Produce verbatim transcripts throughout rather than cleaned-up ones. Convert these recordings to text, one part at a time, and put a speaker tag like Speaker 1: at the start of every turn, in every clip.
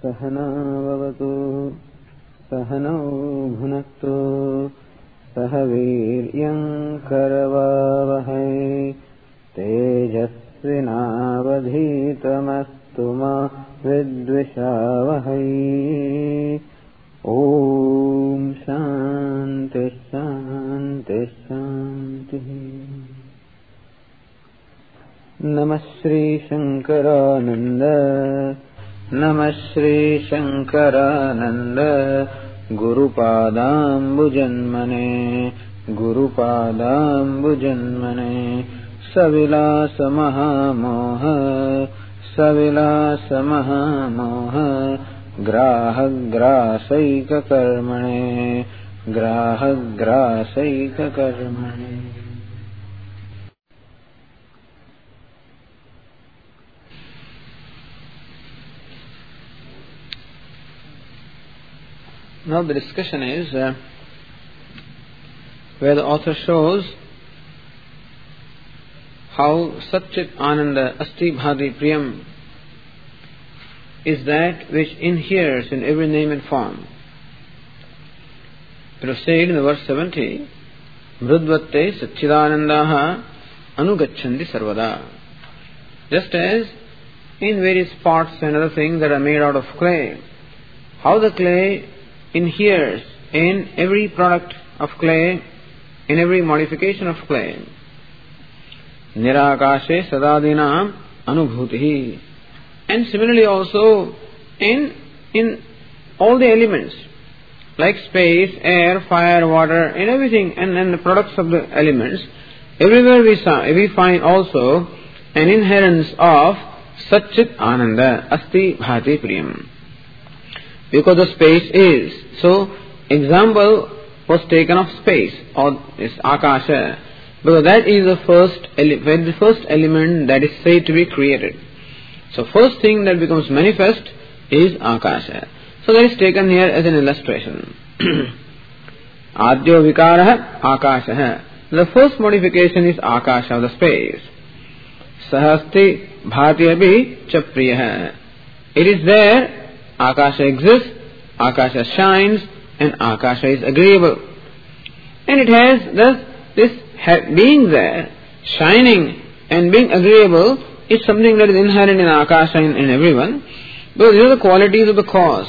Speaker 1: सहना भवतु सहनौ भुनक्तु सह वीर्यं करवावहै तेजस्विनावधीतमस्तु मा विद्विषावहै। ओम शांति शांति शांति। नमः श्री शंकरानंद नमः Shri Shankaranand गुरुपादाम्बुजन्मने गुरुपादाम्बुजन्मने सविलास महामोह सविलास महामोह ग्राहग्रासैककर्मणे ग्राहग्रासैककर्मणे। Now the discussion is uh, where the author shows how Satchit Ananda Asti Bhati Priyam is that which inheres in every name and form. It was said in the verse seventy, Mrudvatte Satchidanandaha Anugacchandi Sarvada. Just as in various pots and other things that are made out of clay, how the clay inheres in every product of clay, in every modification of clay. Nirakashe sadadinam anubhutihi. And similarly also in in all the elements like space, air, fire, water, and everything, and, and the products of the elements, everywhere we saw, we find also an inherence of Satchit Ananda Asti Bhati Priyam. Because the space is. So, example was taken of space, or is Akasha, because that is the first, ele- the first element that is said to be created. So, first thing that becomes manifest is Akasha. So, that is taken here as an illustration. Adyo Vikaraha Akasha. The first modification is Akasha, the space. Sahasti Bhati Abhi Chapriyaha. It is there. Akasha exists, Akasha shines, and Akasha is agreeable. And it has thus this ha- being there, shining and being agreeable is something that is inherent in Akasha and in everyone. Because these are the qualities of the cause.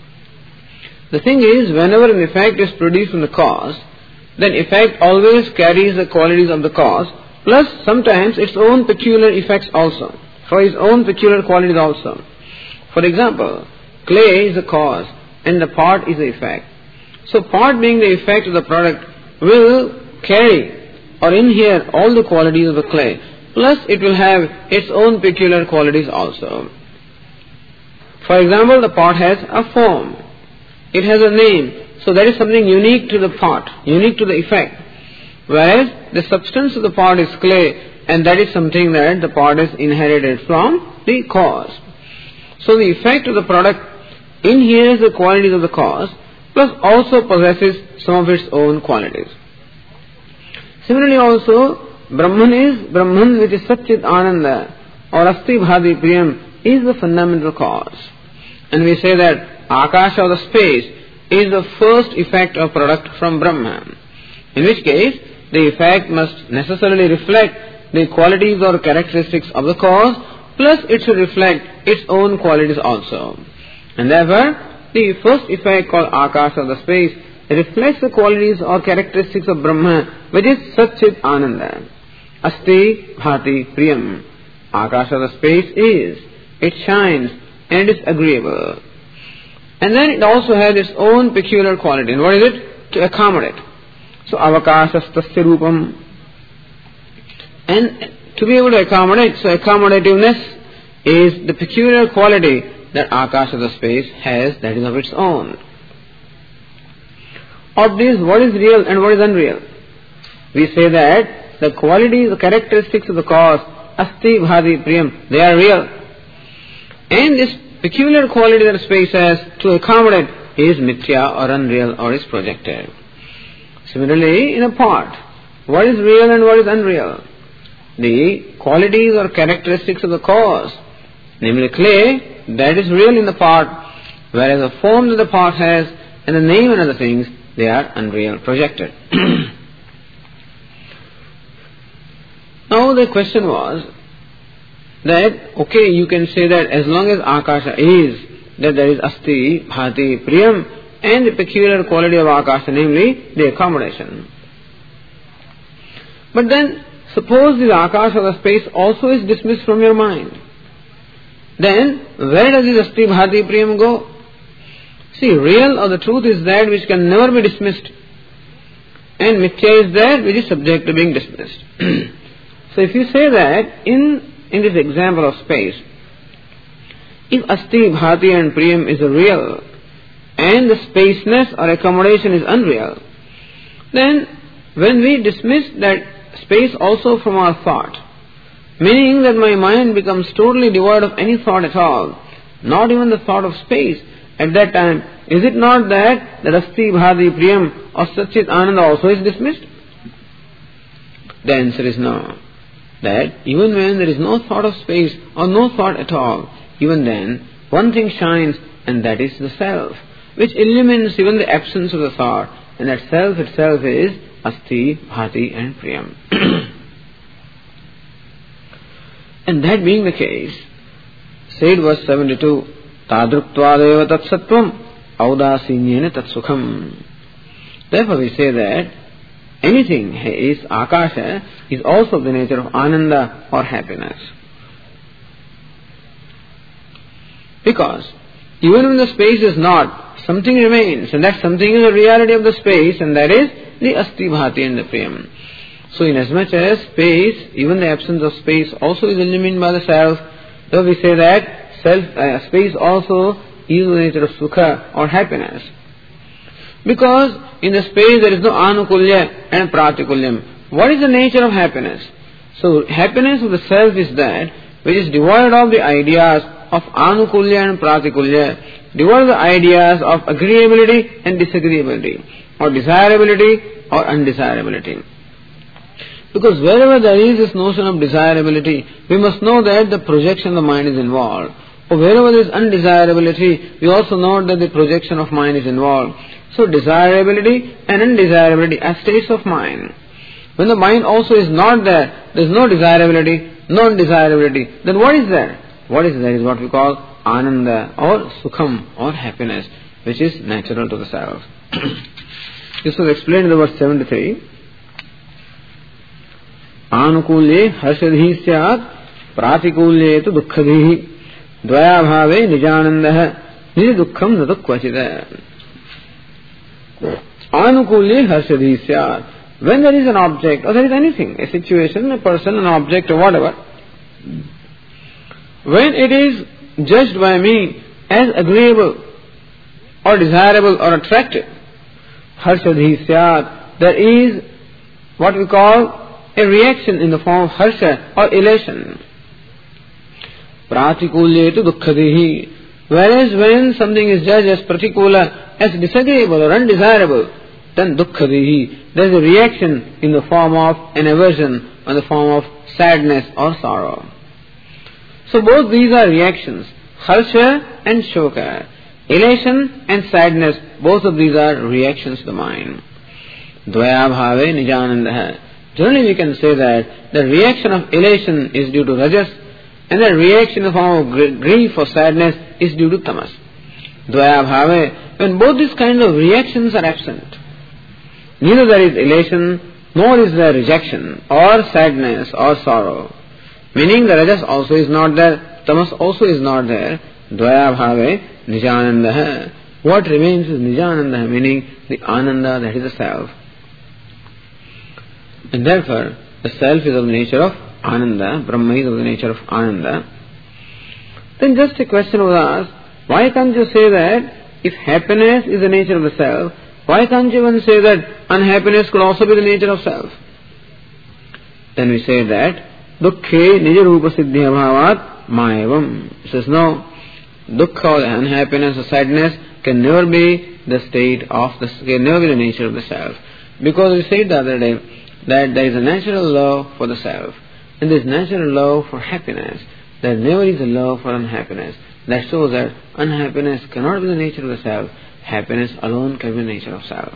Speaker 1: The thing is, whenever an effect is produced from the cause, then effect always carries the qualities of the cause, plus sometimes its own peculiar effects also, for its own peculiar qualities also. For example, clay is the cause and the pot is the effect. So pot being the effect of the product will carry or inhere all the qualities of the clay. Plus it will have its own peculiar qualities also. For example, the pot has a form. It has a name. So that is something unique to the pot, unique to the effect. Whereas the substance of the pot is clay, and that is something that the pot is inherited from the cause. So the effect of the product inheres the qualities of the cause, plus also possesses some of its own qualities. Similarly also, Brahman is, Brahman which is Satchit Ananda or Asti Bhati Priyam is the fundamental cause. And we say that Akasha or the space is the first effect or product from Brahman. In which case, the effect must necessarily reflect the qualities or characteristics of the cause, plus it should reflect its own qualities also. And therefore, the first effect called Akasha, the space, reflects the qualities or characteristics of Brahma, which is Satchit Ananda. Asti Bhati Priyam. Akasha, the space is. It shines and it is agreeable. And then it also has its own peculiar quality. And what is it? To accommodate. So, Avakashastasya Rupam. And to be able to accommodate, so accommodativeness is the peculiar quality that Akasha, the space, has, that is of its own. Of this, what is real and what is unreal? We say that the qualities, the characteristics of the cause, Asti Bhati Priyam, they are real. And this peculiar quality that space has to accommodate is mithya or unreal or is projected. Similarly, in a pot, what is real and what is unreal? The qualities or characteristics of the cause, namely clay, that is real in the pot, whereas the form that the part has and the name and other things, they are unreal, projected. Now the question was that, okay, you can say that as long as Akasha is, that there is Asti, Bhati, Priyam, and the peculiar quality of Akasha, namely the accommodation. But then, suppose the Akasha, the space, also is dismissed from your mind. Then, where does this Asti, Bhati, Priyam go? See, real or the truth is that which can never be dismissed. And Mithya is that which is subject to being dismissed. So if you say that, in, in this example of space, if Asti, Bhati and Priyam is real, and the spaceness or accommodation is unreal, then when we dismiss that space also from our thought, meaning that my mind becomes totally devoid of any thought at all, not even the thought of space, at that time, is it not that that Asti, Bhati, Priyam or Satchit Ananda also is dismissed? The answer is no. That even when there is no thought of space or no thought at all, even then, one thing shines, and that is the self, which illumines even the absence of the thought, and that self itself is Asti, Bhati and Priyam. And that being the case, said verse seventy-two, Tadruktvadeva tatsatvam audasinyena tatsukham. Therefore we say that anything is Akasha is also the nature of Ananda or happiness. Because even when the space is not, something remains, and that something is the reality of the space, and that is the Asti, Bhati and the Priyam. So inasmuch as space, even the absence of space also is illumined by the self, so we say that self, uh, space also is the nature of Sukha or happiness. Because in the space there is no Anukulya and Pratikulyam. What is the nature of happiness? So happiness of the self is that which is devoid of the ideas of Anukulya and Pratikulya, devoid of the ideas of agreeability and disagreeability, or desirability or undesirability. Because wherever there is this notion of desirability, we must know that the projection of the mind is involved. Or wherever there is undesirability, we also know that the projection of mind is involved. So desirability and undesirability are states of mind. When the mind also is not there, there is no desirability, no undesirability, then what is there? What is there is what we call Ananda or Sukham or happiness, which is natural to the self. This was explained in the verse seventy-three. Anukulye harshadhi syat pratikulye tu dukkhadhi dvaya bhave nijanandah nij dukkham nadu kvachida. Anukulye harshadhi syat. When there is an object or there is anything, a situation, a person, an object or whatever, when it is judged by me as agreeable or desirable or attractive, harshadhi syat, there is what we call a reaction in the form of harsha or elation. Pratikulye tu dukkhadihi. Whereas when something is judged as pratikula, as disagreeable or undesirable, then dukkhadihi, there is a reaction in the form of an aversion, or the form of sadness or sorrow. So both these are reactions, harsha and shoka. Elation and sadness, both of these are reactions to the mind. Dvaya bhave nijanandah. Generally we can say that the reaction of elation is due to rajas, and the reaction in the form of grief or sadness is due to tamas. Dvaya bhave, when both these kinds of reactions are absent, neither there is elation, nor is there rejection, or sadness, or sorrow. Meaning the rajas also is not there, tamas also is not there. Dvaya bhave nijanandah. What remains is nijanandah, meaning the ananda, that is the self. And therefore, the self is of the nature of Ananda, Brahma is of the nature of Ananda. Then just a question was asked, why can't you say that if happiness is the nature of the self, why can't you even say that unhappiness could also be the nature of self? Then we say that, Dukkhe nija rupa siddhi abhavat maevam. He says, no, dukkha or unhappiness or sadness can never be the state of the, can never be the nature of the self. Because we said the other day, that there is a natural love for the self, and there is natural love for happiness. There never is a love for unhappiness. That shows that unhappiness cannot be the nature of the self. Happiness alone can be the nature of self.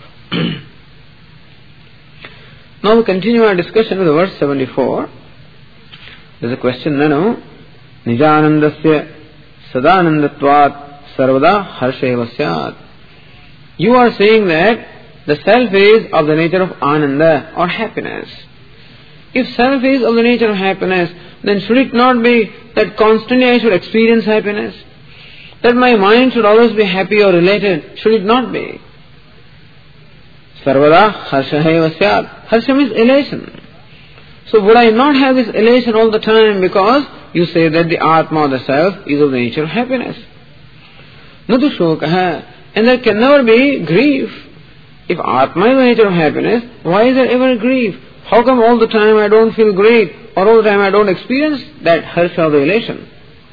Speaker 1: Now we continue our discussion with verse seventy-four. There is a question, Nanu, Nijanandasya Sadanandatvat Sarvada Harsheva Syat. You are saying that the self is of the nature of Ananda or happiness. If self is of the nature of happiness, then should it not be that constantly I should experience happiness? That my mind should always be happy or related? Should it not be? Sarvada harshaheva syat. Harsha means elation. So would I not have this elation all the time because you say that the Atma or the self is of the nature of happiness? Natu shokaha. And there can never be grief. If Atma is the nature of happiness, why is there ever grief? How come all the time I don't feel great, or all the time I don't experience that harsha of the elation?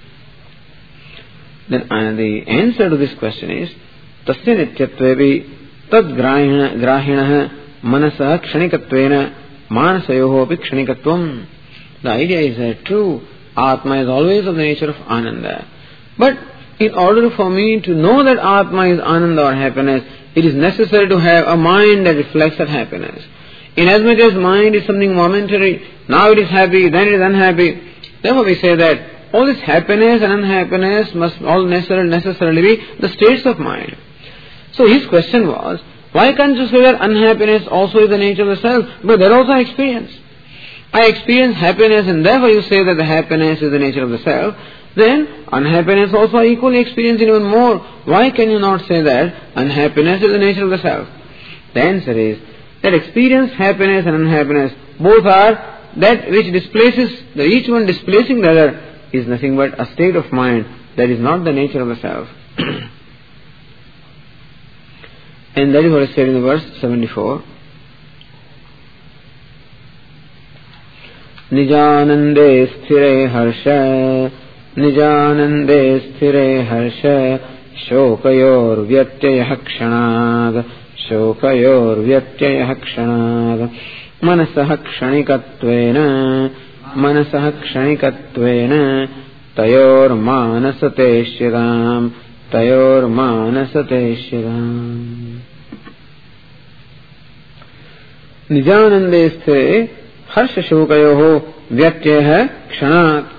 Speaker 1: Then uh, the answer to this question is, Tasya nityatvevi tad grahina manasa kshanikattvena manasayoho api kshanikatvam. The idea is that true, Atma is always of the nature of Ananda. But in order for me to know that Atma is Ananda or happiness, it is necessary to have a mind that reflects that happiness. Inasmuch as mind is something momentary, now it is happy, then it is unhappy. Therefore we say that all this happiness and unhappiness must all necessarily, necessarily be the states of mind. So his question was, why can't you say that unhappiness also is the nature of the self? But that also I experience. I experience happiness and therefore you say that the happiness is the nature of the self. Then unhappiness also I equally experience even more. Why can you not say that unhappiness is the nature of the self? The answer is that experience happiness and unhappiness both are that which displaces, the each one displacing the other is nothing but a state of mind that is not the nature of the self. And that is what is said in verse seventy-four. Nijanande sthire harsha Nijanande sthire harsha Shokayor vyatyaya kshanag Shokayor vyatyaya kshanag Manasah kshanikatvena Manasah kshanikatvena Tayor manasate shridam Tayor manasate shridam. Nijanande sthire harsha shokayoho vyatyaya kshanat.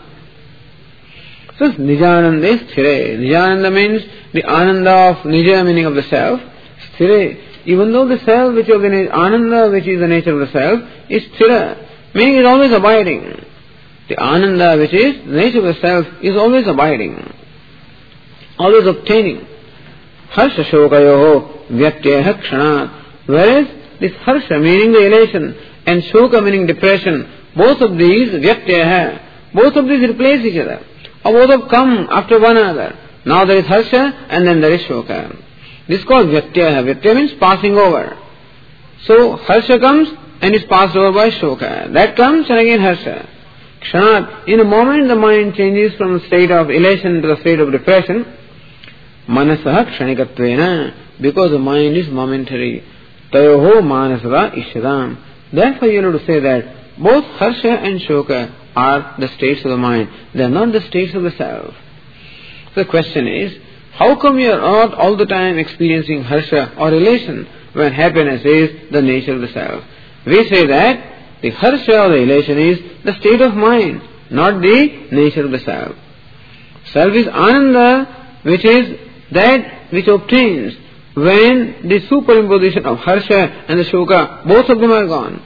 Speaker 1: So Nijananda sthire. Nijananda means the Ananda of Nija, meaning of the self. Sthire. Even though the self which is the Ananda, which is the nature of the self, is sthira, meaning is always abiding. The Ananda which is the nature of the self is always abiding, always obtaining. Harsha shokayoho vyatyaya kshanat. Whereas this harsha meaning the elation and shoka meaning depression, both of these vyatyaya, both of these replace each other. Or both have come after one another. Now there is harsha and then there is shoka. This is called vyatyaya. Vyatyaya means passing over. So harsha comes and is passed over by shoka. That comes and again harsha. Kshanat, in a moment the mind changes from the state of elation to the state of depression. Manasah kshanikattvena, because the mind is momentary. Tayoho manasada ishadam. Therefore you have to say that both harsha and shoka are the states of the mind. They are not the states of the self. So the question is, how come you are not all the time experiencing harsha or elation when happiness is the nature of the self? We say that the harsha or the elation is the state of mind, not the nature of the self. Self is Ananda, which is that which obtains when the superimposition of harsha and the shoka, both of them are gone.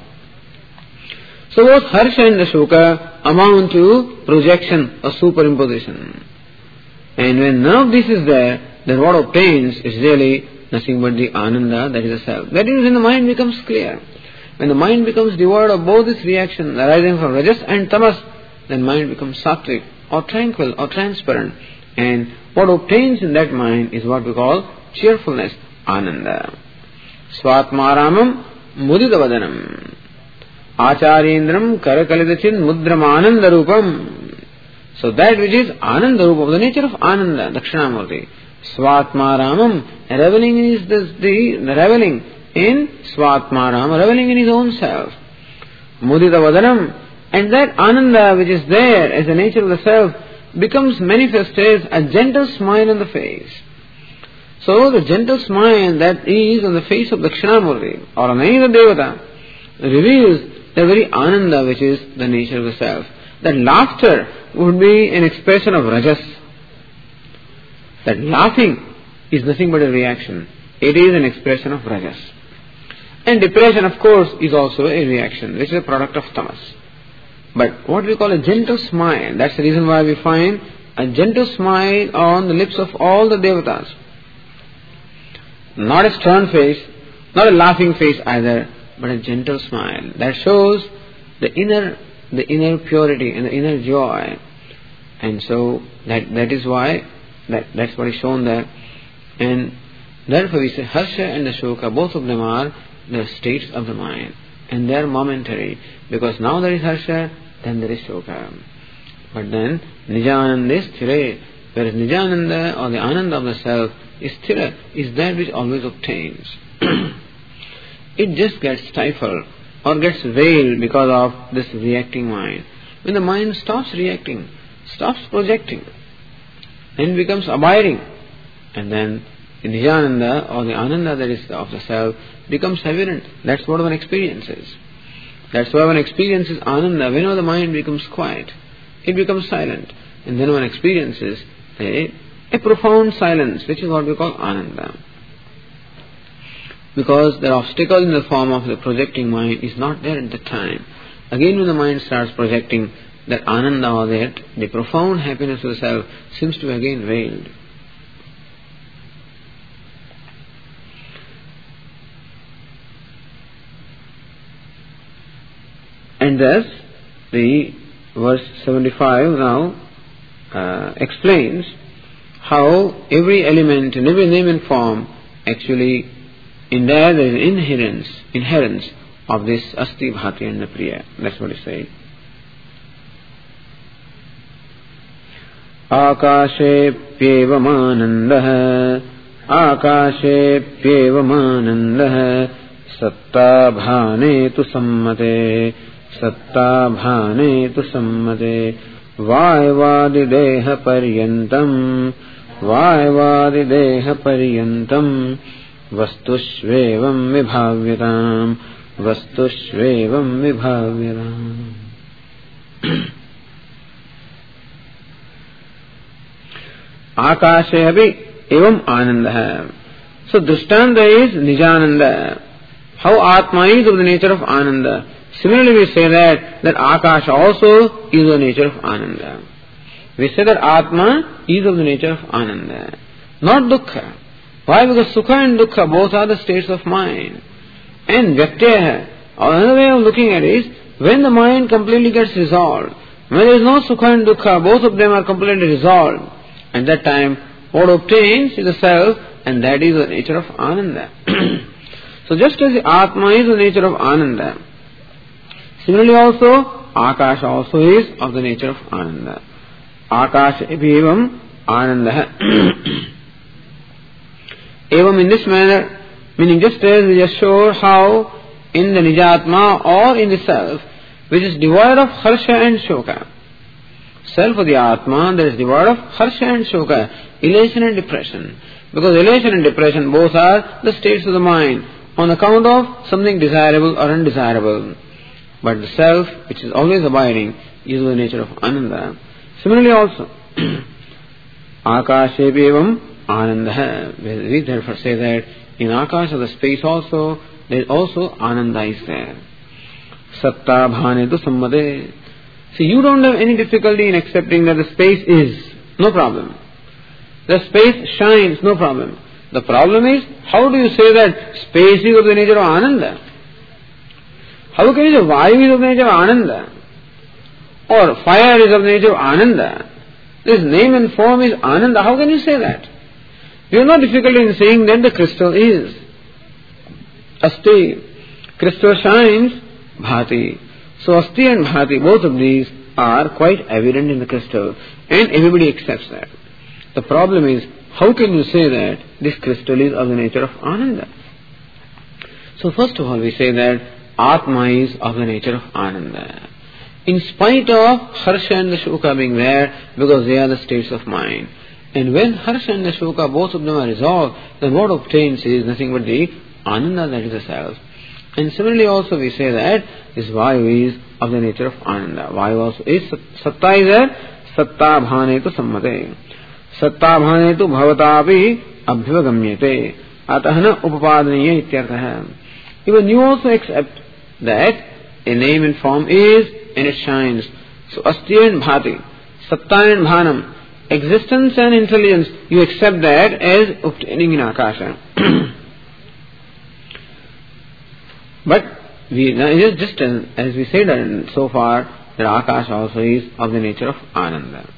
Speaker 1: So both harsha and the shoka amount to projection or superimposition. And when none of this is there, then what obtains is really nothing but the Ananda, that is the self. That is when the mind becomes clear. When the mind becomes devoid of both these reactions arising from rajas and tamas, then mind becomes sattvic or tranquil or transparent. And what obtains in that mind is what we call cheerfulness, Ananda. Swatmaramam mudidavadanam. Acharindram karakalidachin mudram ananda rupam. So that which is Ananda Rupa, the nature of Ananda, Dakshinamurti. Swatmaramam, reveling in his, the, the reveling in Swatmaram, reveling in his own self. Mudita Vadanam, and that Ananda which is there as the nature of the self, becomes manifested a gentle smile on the face. So the gentle smile that is on the face of Dakshinamurti or on any other Devata reveals the very Ananda which is the nature of the self. That laughter would be an expression of Rajas. That laughing is nothing but a reaction. It is an expression of Rajas. And depression, of course, is also a reaction, which is a product of Tamas. But what we call a gentle smile, that's the reason why we find a gentle smile on the lips of all the Devatas. Not a stern face, not a laughing face either, but a gentle smile. That shows the inner, the inner purity and the inner joy. And so that that is why that that's what is shown there. And therefore we say Harsha and the Shoka, both of them are the states of the mind. And they are momentary. Because now there is Harsha, then there is Shoka. But then Nijananda is Sthira. Whereas Nijananda or the Ananda of the self is Sthira, is that which always obtains. It just gets stifled or gets veiled because of this reacting mind. When the mind stops reacting, stops projecting, and becomes abiding, and then the Nijananda or the Ananda that is of the self becomes evident. That's what one experiences. That's why one experiences Ananda. Whenever the mind becomes quiet, it becomes silent, and then one experiences a, a profound silence, which is what we call Ananda. Because the obstacle in the form of the projecting mind is not there at the time. Again, when the mind starts projecting, that Ananda or that the profound happiness of the self seems to be again veiled. And thus, the verse seventy-five now uh, explains how every element in every name and form actually in there there is an inherence, inherence of this Asti, Bhati and the Priya. That's what it says. Akashe-pyevamanandah Akashe-pyevamanandah Satta-bhane-tu sammate Satta-bhane-tu sammate Vaivadi-deha-paryantam Vaivadi-deha-paryantam Vastushvevam vibhavyatam Vastushvevam vibhavyatam. Akashe abhi evam ananda. So Drishtanta is Nijananda. How Atma is of the nature of Ananda. Similarly we say that, that Akash also is of the nature of Ananda. We say that Atma is of the nature of Ananda, not Dukkha. Why? Because Sukha and Dukkha both are the states of mind. And Vyakteha, another way of looking at it is, when the mind completely gets resolved, when there is no Sukha and Dukkha, both of them are completely resolved. At that time, what obtains is the self, and that is the nature of Ananda. So just as the Atma is the nature of Ananda, similarly also, Akash also is of the nature of Ananda. Akash evam Ananda. Evam in this manner, meaning just as we just showed how in the Nijatma or in the self, which is devoid of Harsha and Shoka. Self of the Atma that is devoid of Harsha and Shoka, elation and depression. Because elation and depression both are the states of the mind on account of something desirable or undesirable. But the self, which is always abiding, is of the nature of Ananda. Similarly also, Akashe evam Ananda. We therefore say that in Akash of the space also, there is also Ananda is there. Satta bhane tu sammade. See, you don't have any difficulty in accepting that the space is. No problem. The space shines. No problem. The problem is, how do you say that space is of the nature of Ananda? How can you say Vayu is of the nature of Ananda? Or fire is of the nature of Ananda? This name and form is Ananda. How can you say that? You have no difficulty in saying that the crystal is. Asti. Crystal shines. Bhati. So Asti and Bhati, both of these are quite evident in the crystal. And everybody accepts that. The problem is, how can you say that this crystal is of the nature of Ananda? So first of all we say that Atma is of the nature of Ananda. in spite of Harsha and the Shoka being there, because they are the states of mind. And when Harsha and the Shoka, both of them are resolved, then what obtains is nothing but the Ananda, that is the self. And similarly also we say that this Vayu is of the nature of Ananda. Vayu also is Satta is there, Satta bhane tu sammate. Satta bhane tu bhavatapi abhavagamyate. Atahana upapadaniya ityartha. Even you also accept that a name and form is and it shines. So asti and bhati, satta and bhanam, existence and intelligence, you accept that as obtaining in Akasha. But we, it is just as, as we said so far, that Akasha also is of the nature of Ananda.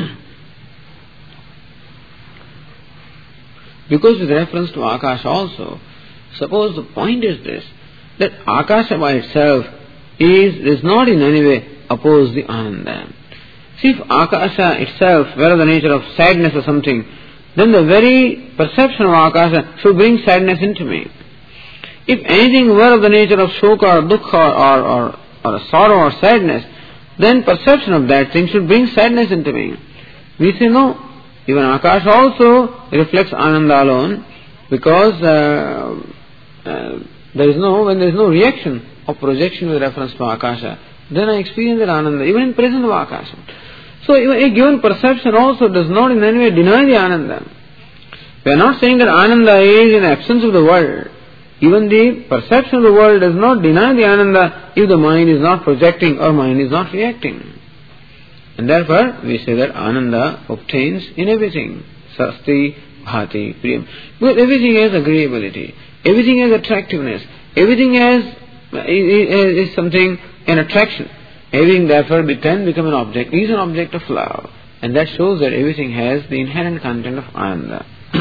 Speaker 1: Because with reference to Akasha also, suppose the point is this, that Akasha by itself is, does not in any way oppose the Ananda. See, if Akasha itself were of the nature of sadness or something, then the very perception of Akasha should bring sadness into me. If anything were of the nature of shoka or dukkha or, or, or a sorrow or sadness, then perception of that thing should bring sadness into me. We say no, even Akasha also reflects Ananda alone, because uh, uh, there is no, when there is no reaction of projection with reference to Akasha, then I experience that Ananda, even in presence of Akasha. So even a given perception also does not in any way deny the Ananda. We are not saying that Ananda is in absence of the world. Even the perception of the world does not deny the Ananda if the mind is not projecting or mind is not reacting. And therefore we say that Ananda obtains in everything. Sasti, bhati, priyam. Because everything has agreeability, everything has attractiveness, everything has is, is something, an attraction. Everything therefore can become an object, is an object of love. And that shows that everything has the inherent content of Ananda.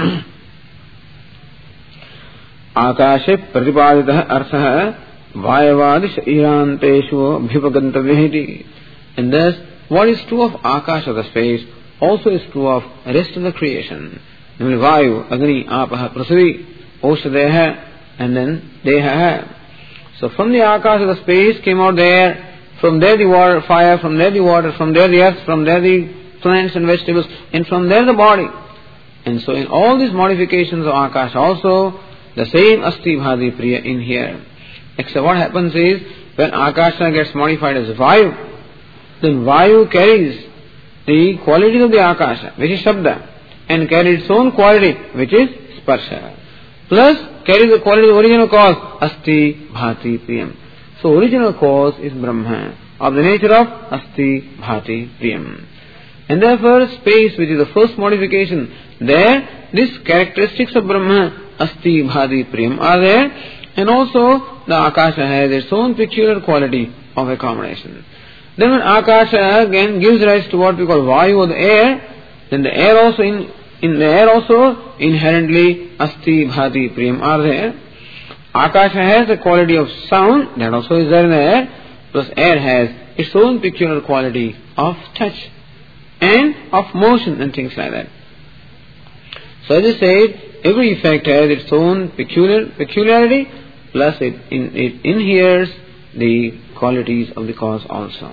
Speaker 1: Akashe pratipaditah arthah vayavadi shairanteshu bhipagantavihiti. And thus, what is true of Akasha, the space, also is true of the rest of the creation. Namely, Vayu, Agni, Apaha, Prasvi, Oshadeha, and then Deha. So from the Akasha, the space came out there, from there the water, fire, from there the water, from there the earth, from there the plants and vegetables, and from there the body. And so in all these modifications of Akasha also, the same Asti Bhadi Priya in here. Except what happens is, when Akasha gets modified as Vayu, then Vayu carries the quality of the Akasha, which is Shabda, and carries its own quality, which is Sparsha. Plus, carries the quality of the original cause, Asti Bhati Priyam. So, original cause is Brahma, of the nature of Asti Bhati Priyam. And therefore, space, which is the first modification, there, these characteristics of Brahma, Asti Bhati Priyam, are there, and also the Akasha has its own peculiar quality of accommodation. Then when Akasha again gives rise to what we call Vayu or the air, then the air also in, in the air also inherently Asti Bhati Priyam are there. Akasha has the quality of sound, that also is there in the air, plus air has its own peculiar quality of touch and of motion and things like that. So as I said, every effect has its own peculiar peculiarity, plus it, in, it inheres the qualities of the cause also.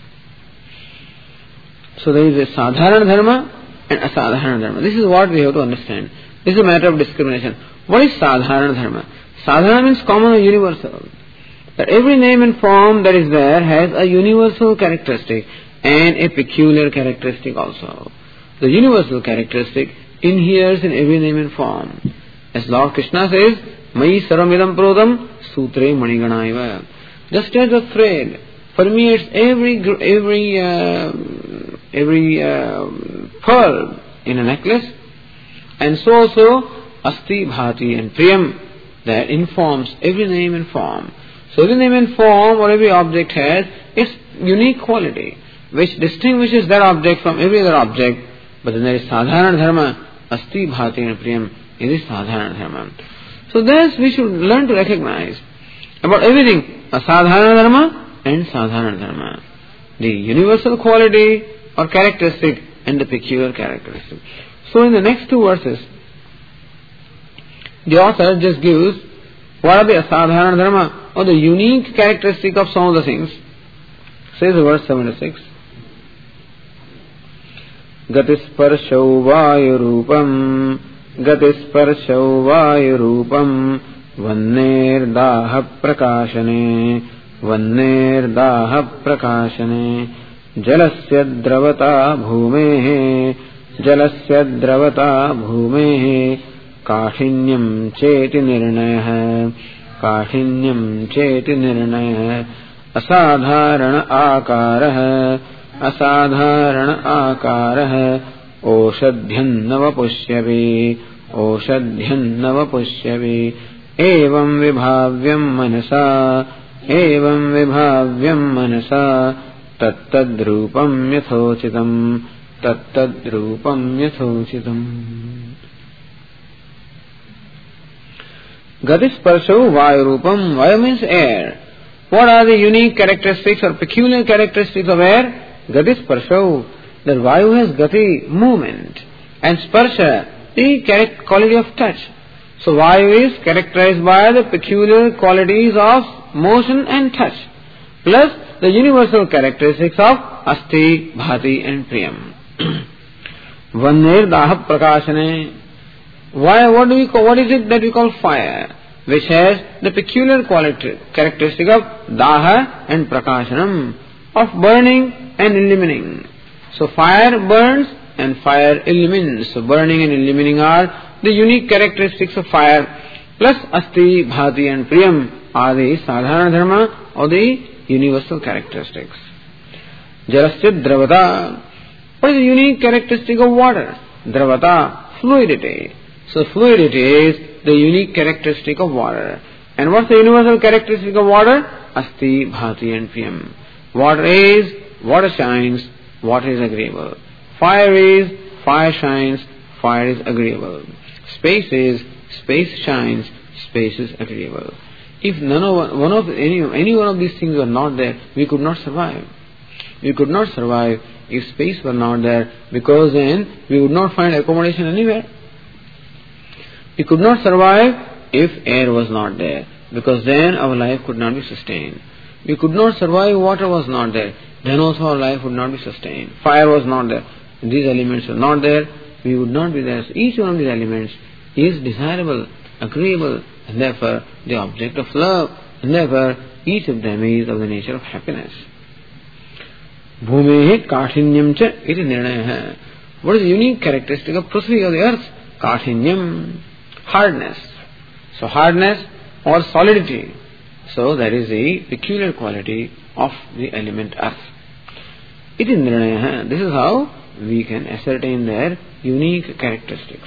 Speaker 1: So there is a Sadharana Dharma and Asadharana Dharma. This is what we have to understand. This is a matter of discrimination. What is Sadharana Dharma? Sadharana means common or universal. That every name and form that is there has a universal characteristic and a peculiar characteristic also. The universal characteristic inheres in every name and form. As Lord Krishna says, Mai Saramidam Prodam Sutre Maniganaiva. Just as a thread permeates every every uh, every uh, pearl in a necklace, and so also Asti Bhati and Priyam, that informs every name and form. So every name and form or every object has its unique quality, which distinguishes that object from every other object. But then there is Sadharana Dharma, Asti Bhati and Priyam, it is Sadharana Dharma. So thus we should learn to recognize about everything, a Sadharana Dharma and Sadharana Dharma. The universal quality or characteristic and the peculiar characteristic. So in the next two verses, the author just gives what are the Asadharana Dharma or the unique characteristic of some of the things. Says verse seventy-six. Gatisparshau vayurupam Gatisparshau vayurupam Vannerdaha prakashane Vannerdaha prakashane Jalasya dravata bhumehe Jalasya dravata bhumehe Kaఠिन्यम चेति निर्णयः काठिन्यम चेति निर्णयः असाधारण आकारः असाधारण आकारः ओषध्यन्न वपुष्यति ओषध्यन्न वपुष्यति एवं विभाव्यं मनसा एवं विभाव्यं मनसा तत्तद्रूपं यथोचितं तत्तद्रूपं यथोचितम् Gatisparshau vayurupam. Vayu means air. What are the unique characteristics or peculiar characteristics of air? Gatisparshau. That Vayu has gati, movement, and sparsha, the quality of touch. So Vayu is characterized by the peculiar qualities of motion and touch, plus the universal characteristics of asti, bhati and priyam. Vannerdaha prakashane. Why? What do we call? What is it that we call fire, which has the peculiar quality, characteristic of daha and prakashanam, of burning and illumining. So fire burns and fire illumines. So burning and illumining are the unique characteristics of fire. Plus asti, bhati and priyam are the sadharana dharma or the universal characteristics. Jalasya dravata. What is the unique characteristic of water? Dravata, fluidity. So fluidity is the unique characteristic of water. And what's the universal characteristic of water? Asti, bhati and priyam. Water is, water shines, water is agreeable. Fire is, fire shines, fire is agreeable. Space is, space shines, space is agreeable. If none of one of any any one of these things were not there, we could not survive. We could not survive if space were not there, because then we would not find accommodation anywhere. We could not survive if air was not there, because then our life could not be sustained. We could not survive if water was not there, then also our life would not be sustained. Fire was not there, these elements were not there, we would not be there. So each one of these elements is desirable, agreeable, and therefore the object of love, and therefore each of them is of the nature of happiness. Bhumehi kaఠिन्यम cha iti nirnayah. What is the unique characteristic of Prithvi, of the earth? Kaఠिन्यम, hardness. So hardness or solidity. So that is the peculiar quality of the element earth. Iti nirnayah. This is how we can ascertain their unique characteristics.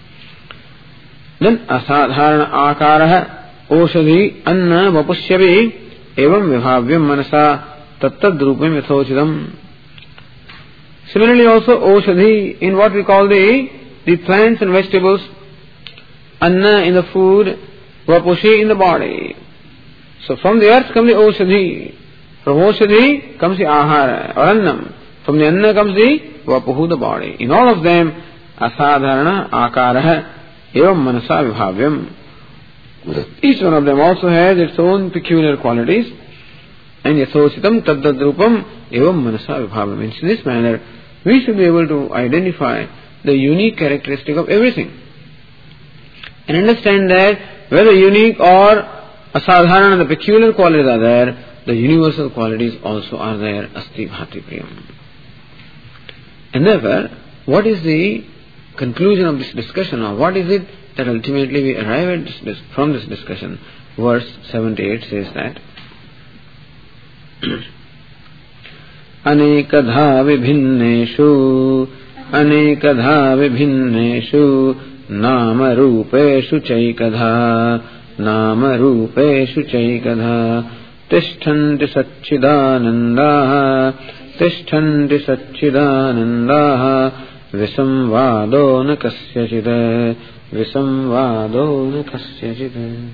Speaker 1: Then asadharana akarah oshadhi anna vapushyavi evam vibhavyam manasa tattadrupam yathochidam. Similarly also oshadhi in what we call the the plants and vegetables, anna in the food, vapushi in the body. So from the earth comes the oshadhi, from oshadhi comes the ahara or annam, from the anna comes the vapuhu, the body. In all of them asadharana akarah evam manasa vibhavyam. Each one of them also has its own peculiar qualities. And yathochitam taddadrupam evam manasa vibhavyam. Means in this manner we should be able to identify the unique characteristic of everything, and understand that whether unique or asadharana, the peculiar qualities are there, the universal qualities also are there, asti, bhati, priyam. And therefore, what is the conclusion of this discussion, or what is it that ultimately we arrive at this, from this discussion? Verse seventy-eight says that Anekadha vibhinneshu Anekadha vibhinneshu Nama rupeshu chaikadha Nama rupeshu chaikadha Tishtanti satchidanandaha Tishtanti satchidanandaha Visamvado na kasyachita Visamvado na kasyachita.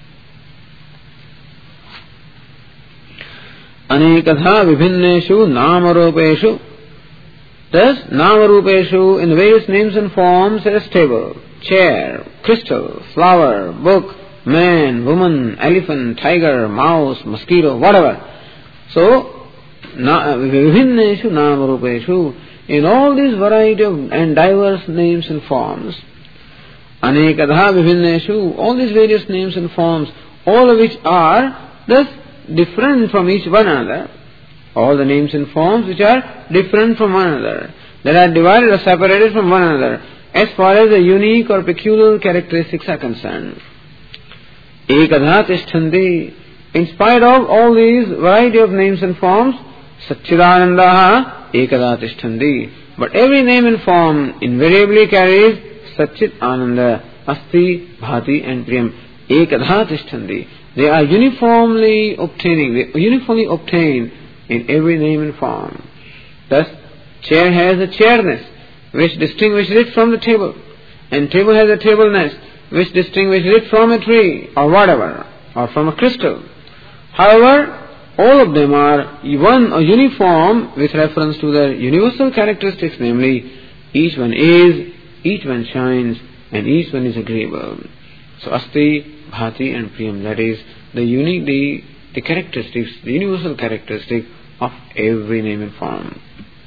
Speaker 1: Anekadha vibhinneshu namarupeshu. Thus, namarupeshu in various names and forms as table, chair, crystal, flower, book, man, woman, elephant, tiger, mouse, mosquito, whatever. So, Vivinneshu namarupeshu, in all these variety of and diverse names and forms. Anekadha vivinneshu, all these various names and forms, all of which are thus different from each one another. All the names and forms which are different from one another, that are divided or separated from one another, as far as the unique or peculiar characteristics are concerned. Ekadha tishthandi, in spite of all these variety of names and forms, Satchidanandaha ekada tishthandi. But every name and form invariably carries Satchit Ananda, Asti, Bhati and Priyam. Ekadha tishthandi. They are uniformly obtaining, they uniformly obtain in every name and form. Thus, chair has a chairness which distinguishes it from the table, and table has a tableness which distinguishes it from a tree or whatever, or from a crystal. However, all of them are one or uniform with reference to their universal characteristics, namely, each one is, each one shines, and each one is agreeable. So, Asti, Bhati and Priyam, that is the unique, the, the characteristics, the universal characteristic of every name and form.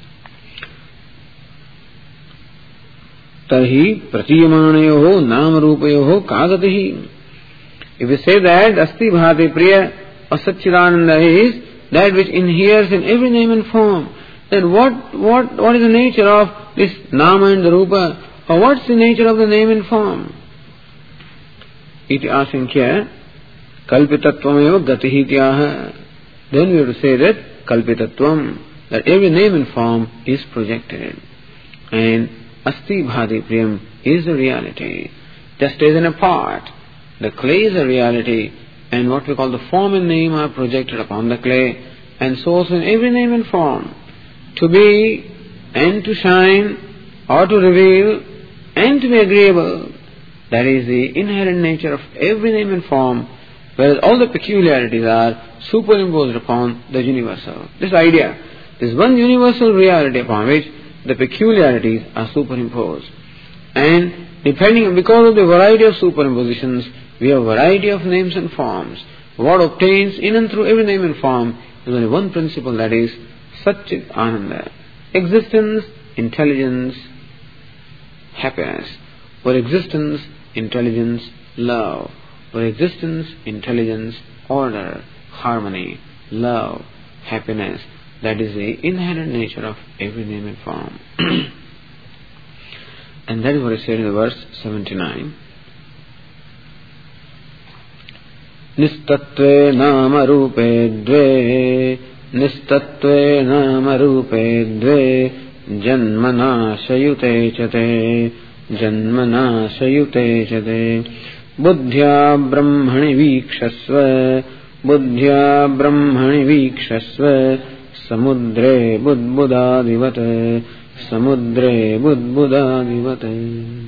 Speaker 1: Tarhi pratiyamanayoho namarupayoho kagatihi. If we say that Asti, Bhati, Priya or Satchidananda is that which inheres in every name and form, then what, what, what is the nature of this Nama and the Rupa, or what's the nature of the name and form? Iti asankhya kalpitatvam gatihi tyaha. Then we have to say that kalpitatvam, that every name and form is projected, and Asti Bhati Priyam is the reality. Just as in a pot, the clay is a reality, and what we call the form and name are projected upon the clay, and so also in every name and form, to be and to shine or to reveal and to be agreeable. That is the inherent nature of every name and form, whereas all the peculiarities are superimposed upon the universal. This idea, this one universal reality upon which the peculiarities are superimposed. And depending, because of the variety of superimpositions, we have a variety of names and forms. What obtains in and through every name and form is only one principle, that is Satchit Ananda. Existence, intelligence, happiness. For existence, intelligence, love. For existence, intelligence, order, harmony, love, happiness. That is the inherent nature of every name and form. And that is what is said in the verse seventy-nine. Nistatve nama rupe dve, nistatve nama rupe dve, janmana shayute chate, janmana shayute chate, buddhya brahmani vikshasva, buddhya brahmani vikshasva, samudre budbudadivate, samudre budbudadivate.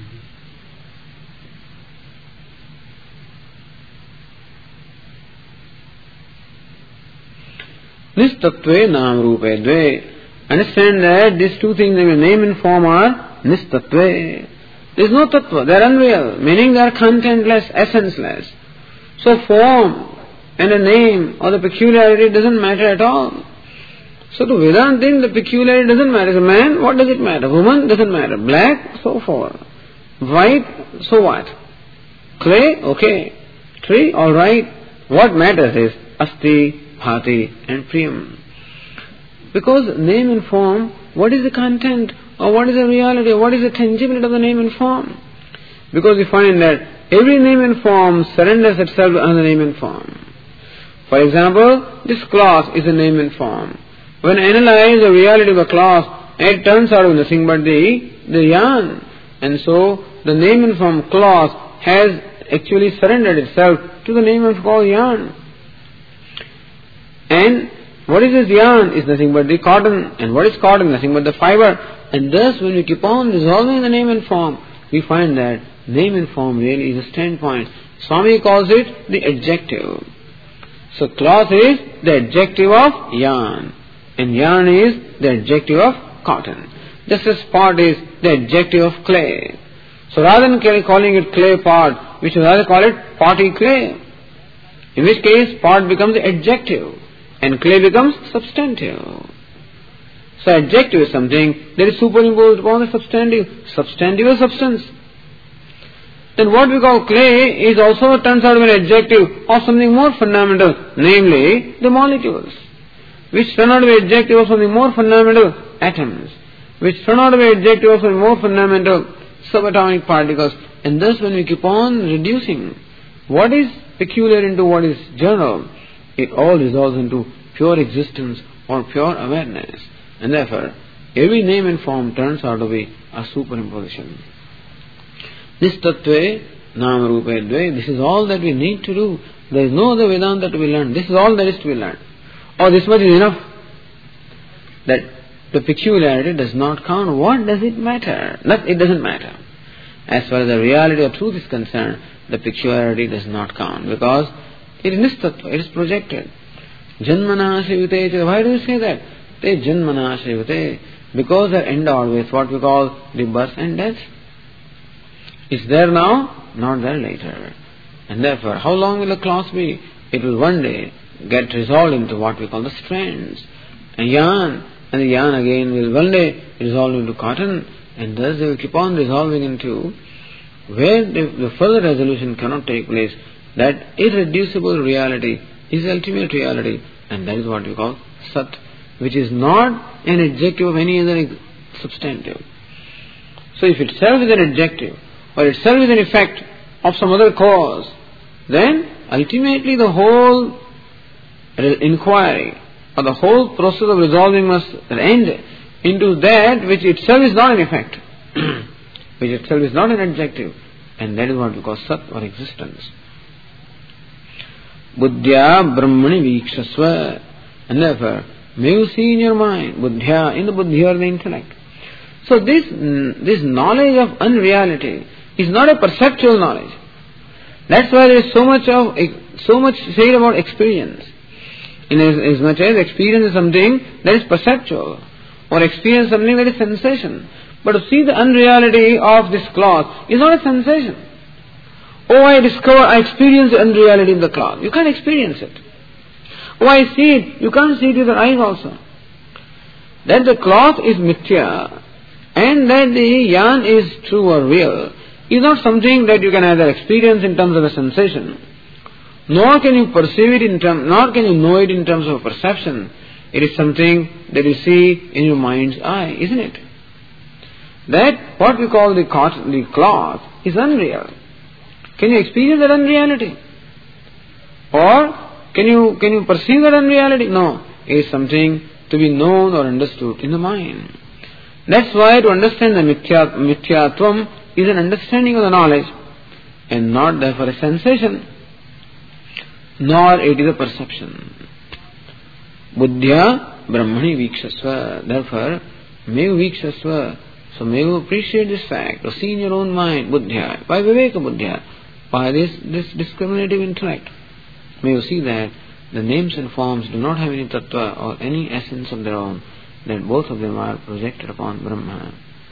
Speaker 1: Nistatve nam rupe dve. Understand that these two things, name and form, are nistatve. There is no tattva, they are unreal, meaning they are contentless, essenceless. So form and a name or the peculiarity doesn't matter at all. So to Vedanta, the peculiarity doesn't matter. So man, what does it matter? Woman, doesn't matter. Black, so forth. White, so what? Clay, okay. Tree, alright. What matters is Asti, Bhati and Priyam. Because name and form, what is the content, or what is the reality, or what is the tangibility of the name and form? Because we find that every name and form surrenders itself under the name and form. For example, this cloth is a name and form. When analyze the reality of a cloth, it turns out nothing but the, the yarn. And so, the name and form cloth has actually surrendered itself to the name and form yarn. And what is this yarn is nothing but the cotton, and what is cotton? Nothing but the fiber. And thus, when we keep on dissolving the name and form, we find that name and form really is a standpoint. Swami calls it the adjective. So cloth is the adjective of yarn, and yarn is the adjective of cotton. Just as pot is the adjective of clay. So rather than calling it clay pot, we should rather call it potty clay. In which case, pot becomes the adjective. and clay becomes substantive. So adjective is something that is superimposed upon the substantive. Substantive is substance. Then what we call clay is also turns out to be an adjective of something more fundamental, namely the molecules, which turn out to be adjective of something more fundamental, atoms, which turn out to be adjective of something more fundamental, subatomic particles. And thus when we keep on reducing what is peculiar into what is general, it all resolves into pure existence or pure awareness. And therefore, every name and form turns out to be a superimposition. This tattve, nama rupe dve, this is all that we need to do. There is no other Vedanta to be learned. This is all that is to be learned. Or this much is enough. That the peculiarity does not count. What does it matter? That it doesn't matter. As far as the reality or truth is concerned, the peculiarity does not count, because it is nistattva, it is projected. Janmana shrivate. Why do you say that? Te janmana shrivate. Because they are endowed with what we call the birth and death. It's there now, not there later. And therefore, how long will the cloth be? It will one day get resolved into what we call the strands. A yarn, and the yarn again will one day resolve into cotton, and thus they will keep on resolving into where the, the further resolution cannot take place. That irreducible reality is ultimate reality, and that is what we call Sat, which is not an adjective of any other substantive. So if itself is an adjective, or itself is an effect of some other cause, then ultimately the whole inquiry or the whole process of resolving must end into that which itself is not an effect, which itself is not an adjective, and that is what we call Sat or existence. Buddhya Brahmani Vikshasva, and therefore may you see in your mind, Buddhya, in the Buddhi or the intellect. So this this knowledge of unreality is not a perceptual knowledge. That's why there is so much of so much said about experience. In as, as much as experience is something that is perceptual, or experience something that is sensation. But to see the unreality of this cloth is not a sensation. Oh, I discover, I experience the unreality of the cloth. You can't experience it. Oh, I see it. You can't see it with your eyes also. That the cloth is mithya and that the yarn is true or real is not something that you can either experience in terms of a sensation, nor can you perceive it in terms, nor can you know it in terms of perception. It is something that you see in your mind's eye, isn't it? That what we call the cotton, the cloth is unreal. Can you experience that unreality? Or can you can you perceive that unreality? No. It is something to be known or understood in the mind. That's why to understand the mithya, mithyatvam is an understanding of the knowledge, and not therefore a sensation, nor it is a perception. Buddhya Brahmani Vikshasva. Therefore, may you Vikshasva. So may you appreciate this fact, or see in your own mind, Buddhya, by Viveka Buddhya, by this, this discriminative intellect. May you see that the names and forms do not have any tattva or any essence of their own, that both of them are projected upon Brahma.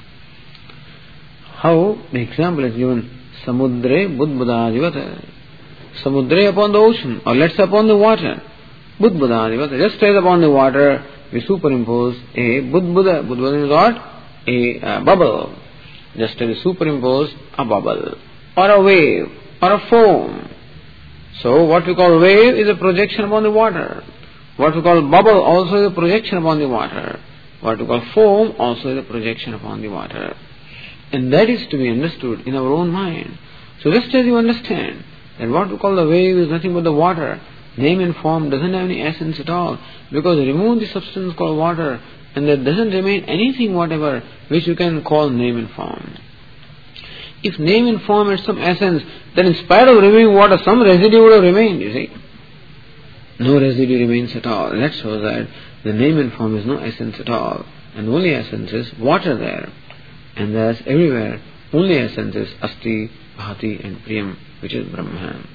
Speaker 1: How? The example is given, Samudre Budbudadivata. Samudre upon the ocean, or let's say upon the water. Budbudadivata. Just as upon the water, we superimpose a Budbuda. Budbuda is what? A uh, bubble. Just as we superimpose a bubble, or a wave, or a foam. So what we call wave is a projection upon the water. What we call bubble also is a projection upon the water. What we call foam also is a projection upon the water. And that is to be understood in our own mind. So just as you understand that what we call the wave is nothing but the water, name and form doesn't have any essence at all, because remove the substance called water and there doesn't remain anything whatever which you can call name and form. If name and form had some essence, then in spite of removing water, some residue would have remained, you see. No residue remains at all. That shows that the name and form is no essence at all. And the only essence is water there. And thus everywhere, only essence is Asti, Bhati and Priyam, which is Brahman.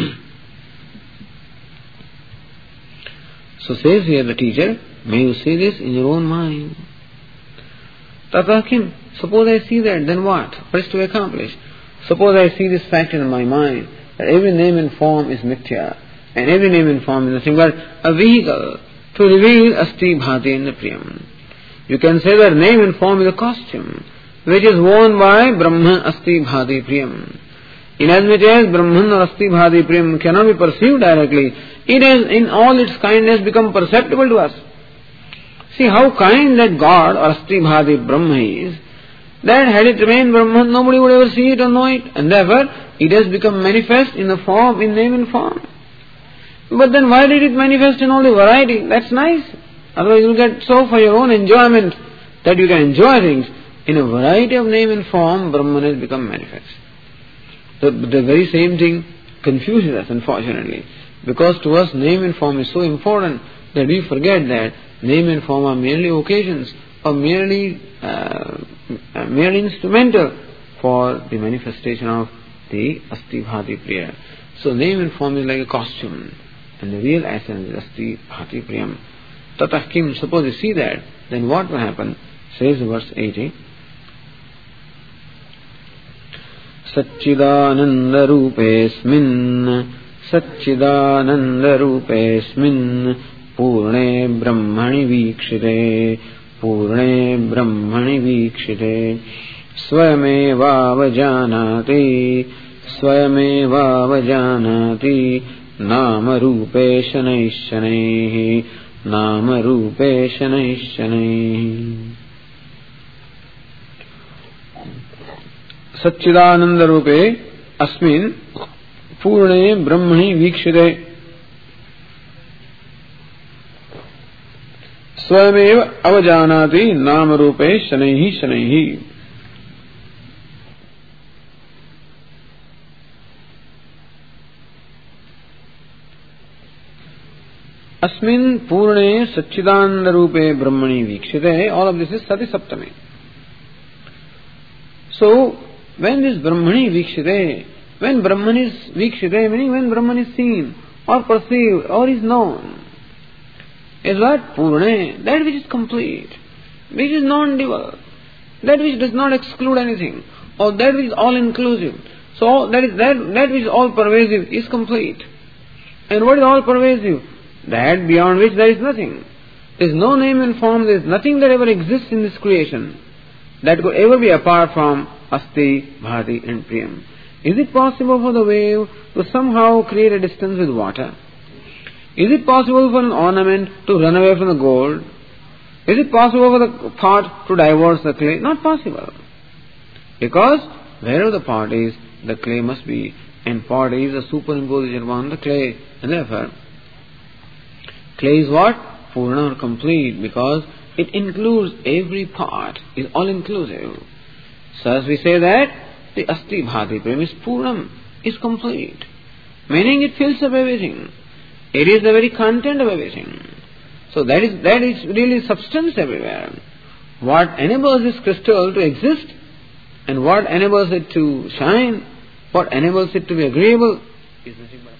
Speaker 1: So says here the teacher, may you see this in your own mind. Tata kim? Suppose I see that, then what? What is to accomplish? Suppose I see this fact in my mind, that every name and form is mithya, and every name and form is nothing but a vehicle to reveal Asti, Bhati and the Priyam. You can say that name and form is a costume which is worn by Brahman, Asti, Bhati, Priyam. Inasmuch as Brahman or Asti, Bhati, Priyam cannot be perceived directly, it has in all its kindness become perceptible to us. See how kind that God or Asti, Bhati, Brahma is, that had it remained Brahman, nobody would ever see it or know it, and therefore it has become manifest in the form, in name and form. But then why did it manifest in all the variety? That's nice. Otherwise you will get so for your own enjoyment that you can enjoy things. In a variety of name and form, Brahman has become manifest. The, the very same thing confuses us, unfortunately. Because to us name and form is so important that we forget that name and form are merely occasions or merely uh, merely instrumental for the manifestation of the Asti, Bhati, Priya. So name and form is like a costume, and the real essence is Asti, Bhati, Priyam. Tatah kim, suppose you see that, then what will happen? Says verse eighty. Satchidananda rupesmin, Satchidananda rupesmin, Purne Brahmani vikshite, Purne Brahmani vikshite, Swayameva vajanati, Swayameva vajanati, Nama rupe shanai shanai, Nama rupe shanai shanai. Satchidananda rupe asmin purne brahmani vikshite, swayameva avajanati nama rupe shanaihi shanaihi. Asmin purne satchidananda rupe brahmani vikshite. All of this is Sati Saptami. So, when this Brahmani vikshite, when Brahman is vikshite, meaning when Brahman is seen or perceived or is known, is what? Purne, that which is complete, which is non-dual, that which does not exclude anything, or that which is all-inclusive. So that is that, that which is all-pervasive is complete. And what is all-pervasive? That beyond which there is nothing. There is no name and form, there is nothing that ever exists in this creation that could ever be apart from Asti, Bhati and Priyam. Is it possible for the wave to somehow create a distance with water? Is it possible for an ornament to run away from the gold? Is it possible for the pot to divorce the clay? Not possible. Because wherever the pot is, the clay must be. And pot is a superimposition upon the clay. And therefore, clay is what? Purna or complete, because it includes every part, is all-inclusive. So as we say that, the Asti Bhati Prem is Purnam, is complete. Meaning it fills up everything. It is the very content of everything. So that is that is really substance everywhere. What enables this crystal to exist, and what enables it to shine, what enables it to be agreeable, is nothing but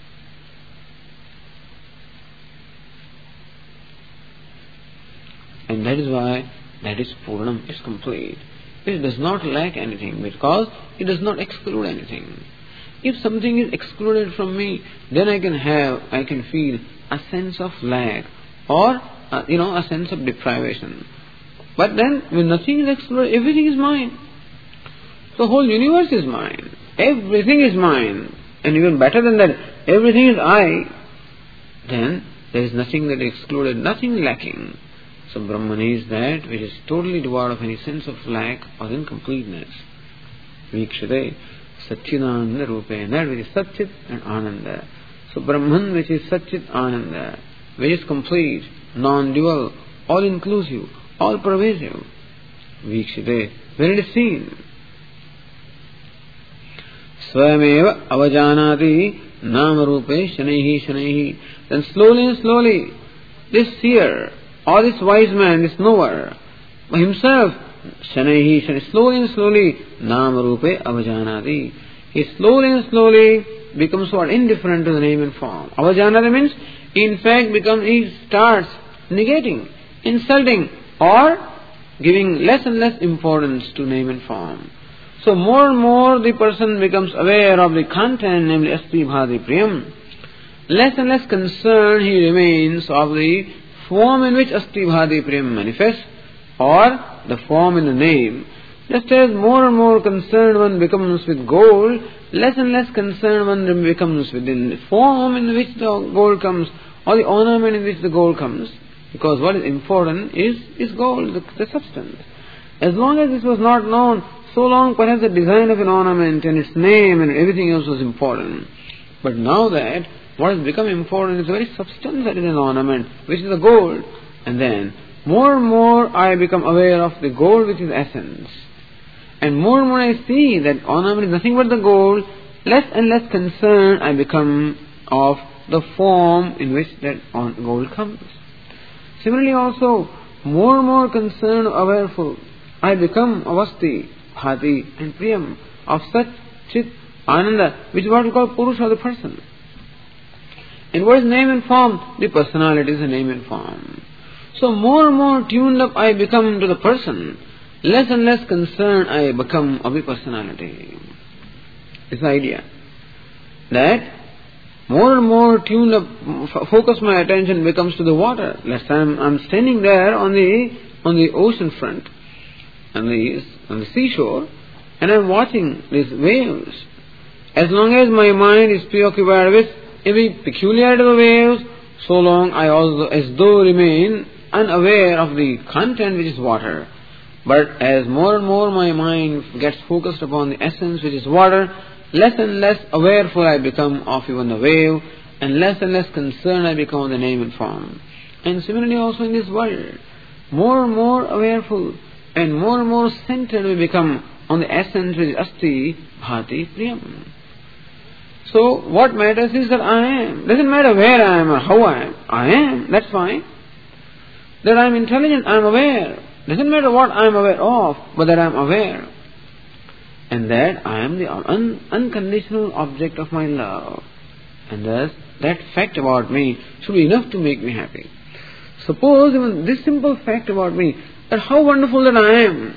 Speaker 1: and that is why that is Purnam, is complete. It does not lack anything because it does not exclude anything. If something is excluded from me, then I can have, I can feel a sense of lack or, uh, you know, a sense of deprivation. But then, when nothing is excluded, everything is mine. The whole universe is mine. Everything is mine. And even better than that, everything is I. Then, there is nothing that is excluded, nothing lacking. So Brahman is that which is totally devoid of any sense of lack or incompleteness. Vikshate, Satchidananda Rupe, and that which is Satchit and Ananda. So Brahman which is Satchit Ananda, which is complete, non-dual, all-inclusive, all-pervasive. Vikshate, when it is seen. Swayameva avajanati nama rupe shanaihi shanaihi. Then slowly and slowly, this seer, or this wise man, this knower, himself, shanaihi, shanaihi, slowly and slowly, nama rupe avajanati. He slowly and slowly becomes what? Indifferent to the name and form. Avajanati means, in fact, becomes, he starts negating, insulting, or giving less and less importance to name and form. So more and more the person becomes aware of the content, namely Asti Bhati Priyam. Less and less concerned he remains of the form in which Asti Bhati Priyam manifests, or the form in the name. Just as more and more concerned one becomes with gold, less and less concerned one becomes with the form in which the gold comes, or the ornament in which the gold comes. Because what is important is, is gold, the, the substance. As long as this was not known, so long perhaps the design of an ornament and its name and everything else was important. But now that what has become important is the very substance that is an ornament, which is the gold. And then more and more I become aware of the gold which is essence. And more and more I see that ornament is nothing but the gold, less and less concerned I become of the form in which that gold comes. Similarly also, more and more concerned, awareful, I become of Asti, Bhati and Priyam, of such Chit, Ananda, which is what we call Purusha, the person. And what is name and form? The personality is a name and form. So more and more tuned up I become to the person, less and less concerned I become of the personality. It's the idea that more and more tuned up, f- focus my attention becomes to the water. Last time I'm standing there on the on the ocean front, on the on the seashore, and I'm watching these waves. As long as my mind is preoccupied with every peculiarity of the waves, so long I also as though remain unaware of the content which is water. But as more and more my mind gets focused upon the essence which is water, less and less awareful I become of even the wave, and less and less concerned I become of the name and form. And similarly also in this world, more and more awareful and more and more centered we become on the essence which is Asti, Bhati, Priyam. So what matters is that I am. Doesn't matter where I am or how I am. I am, that's fine. That I am intelligent, I am aware. Doesn't matter what I am aware of, but that I am aware. And that I am the un- unconditional object of my love. And thus, that fact about me should be enough to make me happy. Suppose even this simple fact about me, that how wonderful that I am.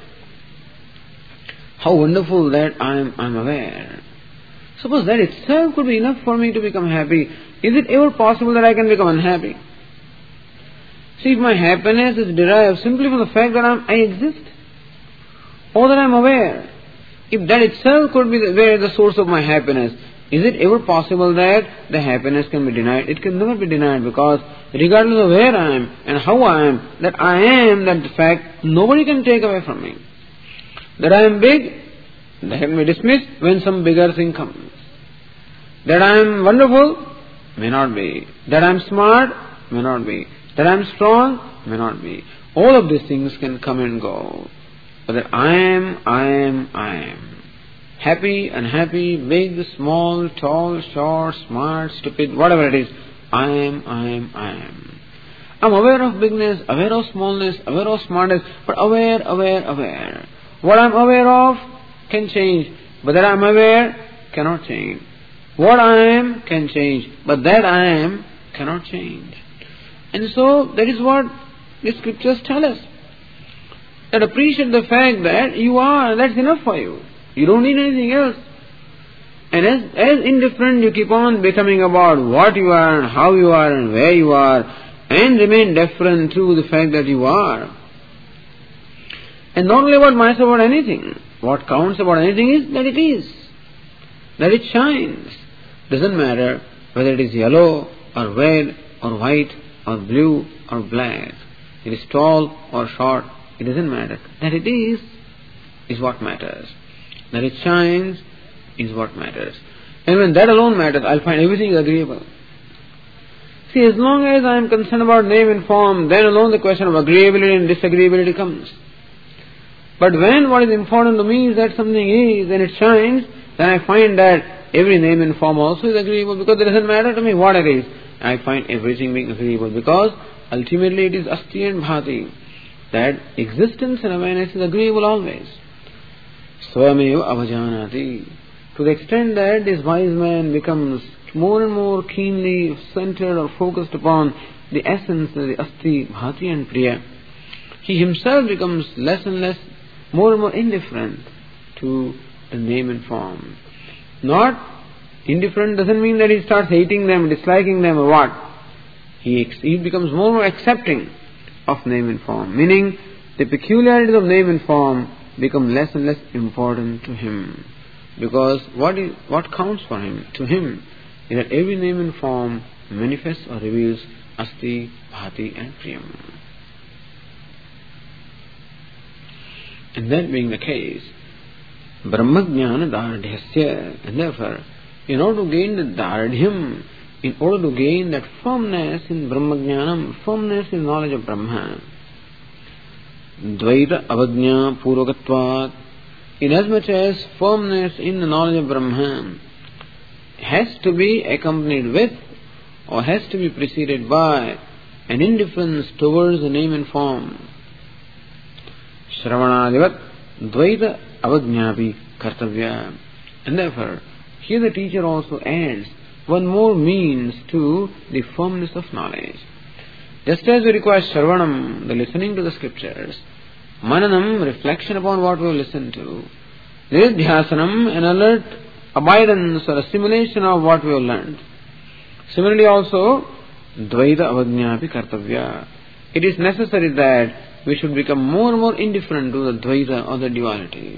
Speaker 1: How wonderful that I am I am aware. Suppose that itself could be enough for me to become happy. Is it ever possible that I can become unhappy? See, if my happiness is derived simply from the fact that I'm, I exist, or that I'm aware, if that itself could be the, where the source of my happiness, is it ever possible that the happiness can be denied? It can never be denied, because regardless of where I am and how I am, that I am, that fact, nobody can take away from me. That I am big, that can be dismissed when some bigger thing comes. That I am wonderful, may not be. That I am smart, may not be. That I am strong, may not be. All of these things can come and go. But that I am, I am, I am. Happy, unhappy, big, small, tall, short, smart, stupid, whatever it is, I am, I am, I am. I'm aware of bigness, aware of smallness, aware of smartness, but aware, aware, aware. What I'm aware of can change, but that I'm aware cannot change. What I am can change, but that I am cannot change. And so, that is what the scriptures tell us. That appreciate the fact that you are, that's enough for you. You don't need anything else. And as, as indifferent you keep on becoming about what you are and how you are and where you are, and remain deferent to the fact that you are. And not only about myself, about anything. What counts about anything is that it is. That it shines. Doesn't matter whether it is yellow or red or white or blue or black. It is tall or short. It doesn't matter. That it is, is what matters. That it shines is what matters. And when that alone matters, I'll find everything agreeable. See, as long as I am concerned about name and form, then alone the question of agreeability and disagreeability comes. But when what is important to me is that something is and it shines, then I find that every name and form also is agreeable, because it doesn't matter to me what it is. I find everything being agreeable, because ultimately it is Asti and Bhati. That existence and awareness is agreeable always. Swameva avajanati. To the extent that this wise man becomes more and more keenly centered or focused upon the essence of the Asti, Bhati and Priya, he himself becomes less and less, more and more indifferent to the name and form. Not indifferent doesn't mean that he starts hating them, disliking them or what. he, he becomes more and more accepting of name and form, meaning the peculiarities of name and form become less and less important to him. Because what is what counts for him, to him, is that every name and form manifests or reveals Asti, Bhati and Priyam. And that being the case, Brahmajnana Dardhyasya, and therefore, in order to gain the Dardhyam, in order to gain that firmness in Brahmajnanam, firmness in knowledge of Brahma, Dvaita Avajna Purvagatvat, inasmuch as firmness in the knowledge of Brahman has to be accompanied with or has to be preceded by an indifference towards the name and form. Shravanadivat Dvaita Avajnapi Kartavya. And therefore, here the teacher also adds one more means to the firmness of knowledge. Just as we require Shravanam, the listening to the scriptures, Mananam, reflection upon what we have listened to, Nidhyasanam, an alert abidance or assimilation of what we have learned. Similarly also, Dvaita Avajnapi Kartavya. It is necessary that we should become more and more indifferent to the Dvaita or the duality,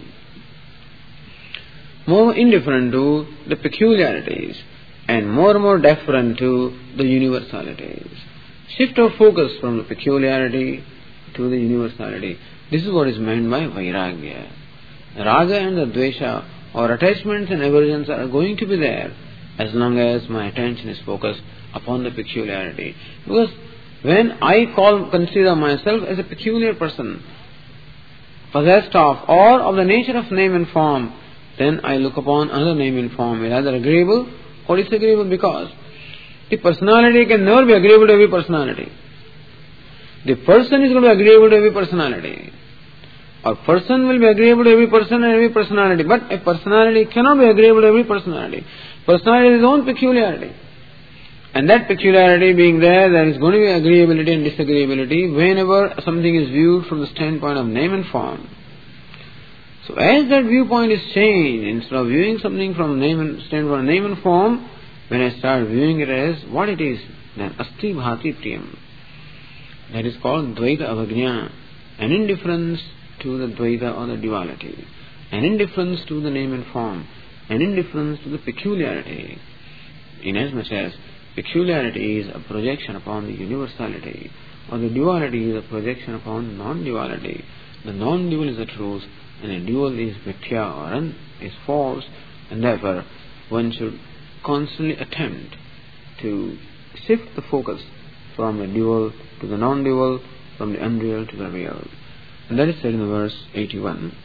Speaker 1: more indifferent to the peculiarities, and more and more deferent to the universalities. Shift our focus from the peculiarity to the universality. This is what is meant by Vairagya. Raga and the Dvesha, or attachments and aversions, are going to be there as long as my attention is focused upon the peculiarity. Because when I call, consider myself as a peculiar person, possessed of or of the nature of name and form, then I look upon another name and form, either agreeable or disagreeable, because the personality can never be agreeable to every personality. The person is going to be agreeable to every personality. A person will be agreeable to every person and every personality, but a personality cannot be agreeable to every personality. Personality has its own peculiarity. And that peculiarity being there, there is going to be agreeability and disagreeability whenever something is viewed from the standpoint of name and form. So as that viewpoint is changed, instead of viewing something from name and standpoint of name and form, when I start viewing it as what it is, then Asti Bhati Priyam. That is called Dvaita Avajna, an indifference to the Dvaita or the duality, an indifference to the name and form, an indifference to the peculiarity, inasmuch as peculiarity is a projection upon the universality, or the duality is a projection upon non-duality. The non-dual is the truth, and the dual is mithya or un, is false, and therefore one should constantly attempt to shift the focus from the dual to the non-dual, from the unreal to the real. And that is said in the verse eighty-one.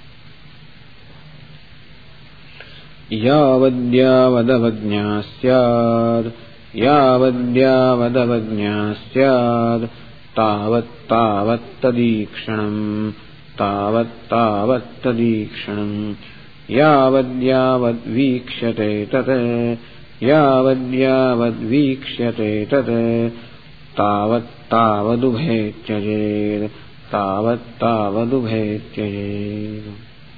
Speaker 1: Yavadya vadavajnasyad Yavadya vadavajnasyad Tavat tavat tadikshanam Tavat tavat tadikshanam Yavadya vad vikshate tate Yavadya vad vikshate tate Tavat tavadubhe tyajed Tavat tavadubhe tyajed.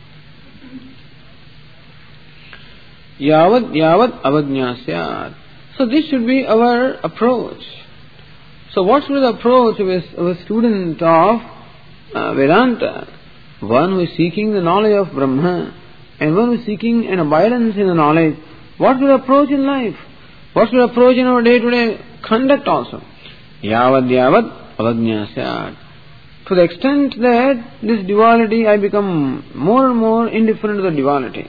Speaker 1: Yavad yavad avajnasyat. So this should be our approach. So what should be the approach of a, of a student of uh, Vedanta? One who is seeking the knowledge of Brahma, and one who is seeking an abidance in the knowledge. What should we approach in life? What should we approach in our day-to-day conduct also? Yavad yavad avajnasyat. To the extent that this duality, I become more and more indifferent to the duality.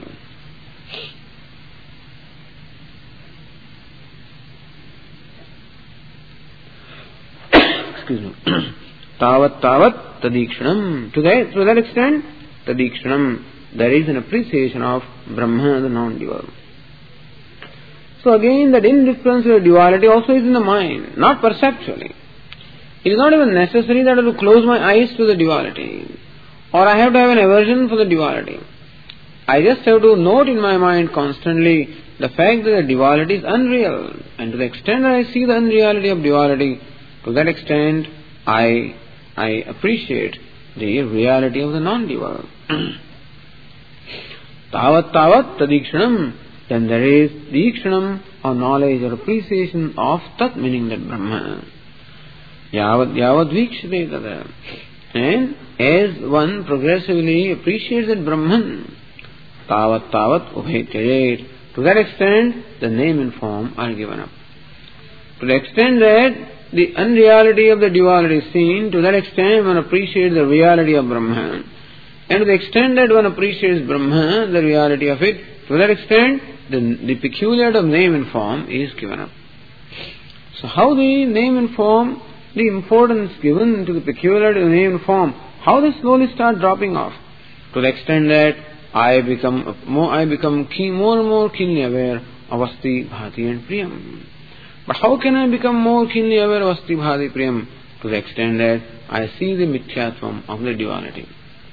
Speaker 1: Excuse me. Tavat tavat tadikshanam. To that, to that extent, tadikshanam, there is an appreciation of Brahma, the non-dual. So again, that indifference to the duality also is in the mind, not perceptually. It is not even necessary that I have to close my eyes to the duality, or I have to have an aversion for the duality. I just have to note in my mind constantly the fact that the duality is unreal, and to the extent that I see the unreality of duality, to that extent I I appreciate the reality of the non-dual. Tavat tavat tadikshanam, then there is dikshanam or knowledge or appreciation of Tat, meaning that Brahma. Yavad yavad vikshate tada. And as one progressively appreciates that Brahman, tavat tavat ubhetayet. To that extent, the name and form are given up. To the extent that the unreality of the duality is seen, to that extent one appreciates the reality of Brahman. And to the extent that one appreciates Brahma, the reality of it, to that extent the, the peculiarity of name and form is given up. So how the name and form, the importance given to the peculiarity of name and form, how they slowly start dropping off? To the extent that I become more, I become keen, more and more keenly aware of Asti, Bhati and Priyam. But how can I become more keenly aware of Asti, Bhati, Priyam? To the extent that I see the mithyatvam of the duality.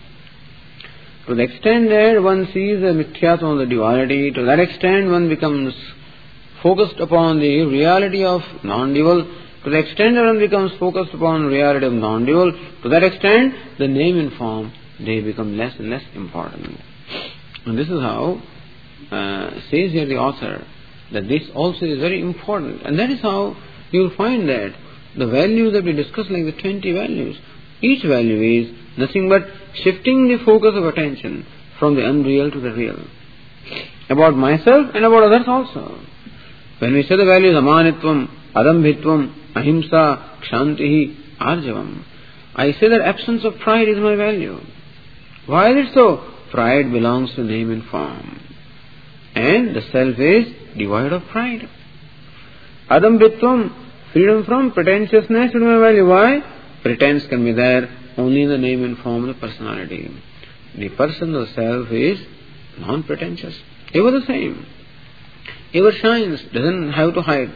Speaker 1: To the extent that one sees the mithyatvam of the duality, to that extent one becomes focused upon the reality of non-dual. To the extent that one becomes focused upon reality of non-dual, to that extent the name and form, they become less and less important. And this is how uh, says here the author, that this also is very important. And that is how you will find that the values that we discussed, like the twenty values, each value is nothing but shifting the focus of attention from the unreal to the real. About myself and about others also. When we say the values amanitvam, adambhitvam, ahimsa, kshantihi, arjavam, I say that absence of pride is my value. Why is it so? Pride belongs to name and form. And the self is devoid of pride. Adambhitvam, freedom from pretentiousness is my value. Why? Pretense can be there only in the name and form of the personality. The person, the self, is non-pretentious. Ever the same. Ever shines, doesn't have to hide.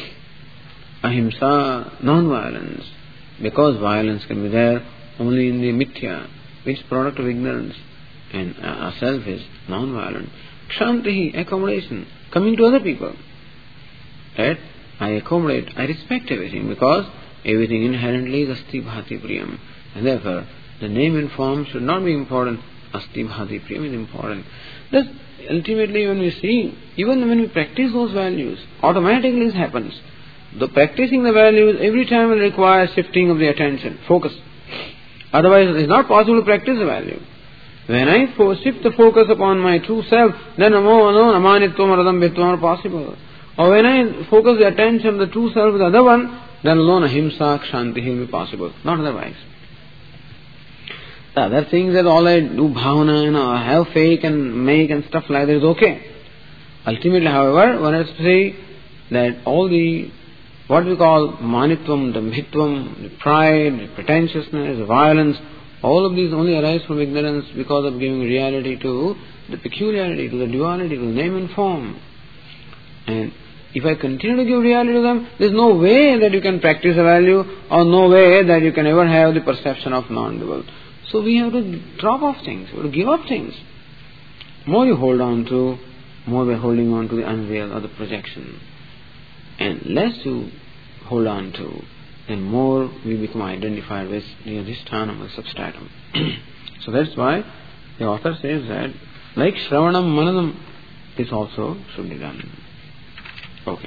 Speaker 1: Ahimsa, non-violence. Because violence can be there only in the mithya, which is product of ignorance. And a self is non-violent. Kshantihi, accommodation, coming to other people. That I accommodate, I respect everything, because everything inherently is Asti, Bhati, Priyam. And therefore, the name and form should not be important. Asti, Bhati, Priyam is important. Thus, ultimately when we see, even when we practice those values, automatically this happens. The practicing the values every time will require shifting of the attention, focus. Otherwise, it is not possible to practice the value. When I fo- shift the focus upon my true self, then amo alone, amanitvam or adambhitvam are possible. Or when I focus the attention of the true self with the other one, then alone ahimsa, kshanti will be possible. Not otherwise. The other things that all I do bhavana, you know, I have fake and make and stuff like that is okay. Ultimately, however, one has to say that all the, what we call manitvam, dambhitvam, the pride, the pretentiousness, the violence, all of these only arise from ignorance because of giving reality to the peculiarity, to the duality, to the name and form. And if I continue to give reality to them, there is no way that you can practice a value, or no way that you can ever have the perception of non-dual. So we have to drop off things, we have to give up things. More you hold on to, more we are holding on to the unreal or the projection. And less you hold on to, then more we become identified with the adhisthanam or substratum. So that's why the author says that, like Shravanam, Mananam, this also should be done. Okay.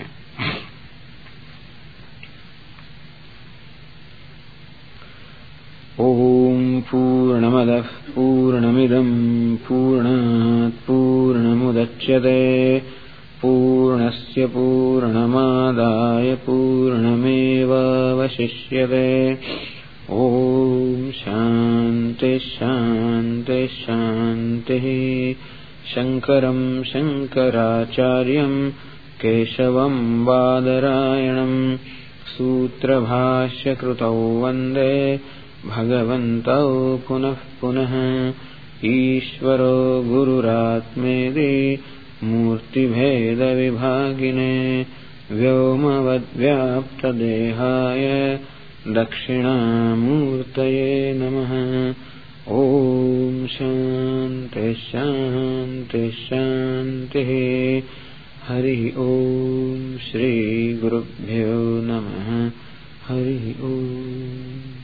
Speaker 1: Om Purnamadah Purnamidam Purnat Purnamudachyate Purnasya Purnamadaya Purnameva Vashishyate. Om Shanti Shanti Shanti. Shankaram Shankaracharyam Keshavam Badarayanam Sutra Bhashya Krutau Vande Bhagavantau Punah Punah. Ishvaro Gururatmedi Murti Bheda Vibhagine Vyomavad Vyapta Dehaya Dakshina Murtaye Namaha. Om Shanti Shanti Shanti. Hari Om Shri Gurubhyo Namaha. Hari Om.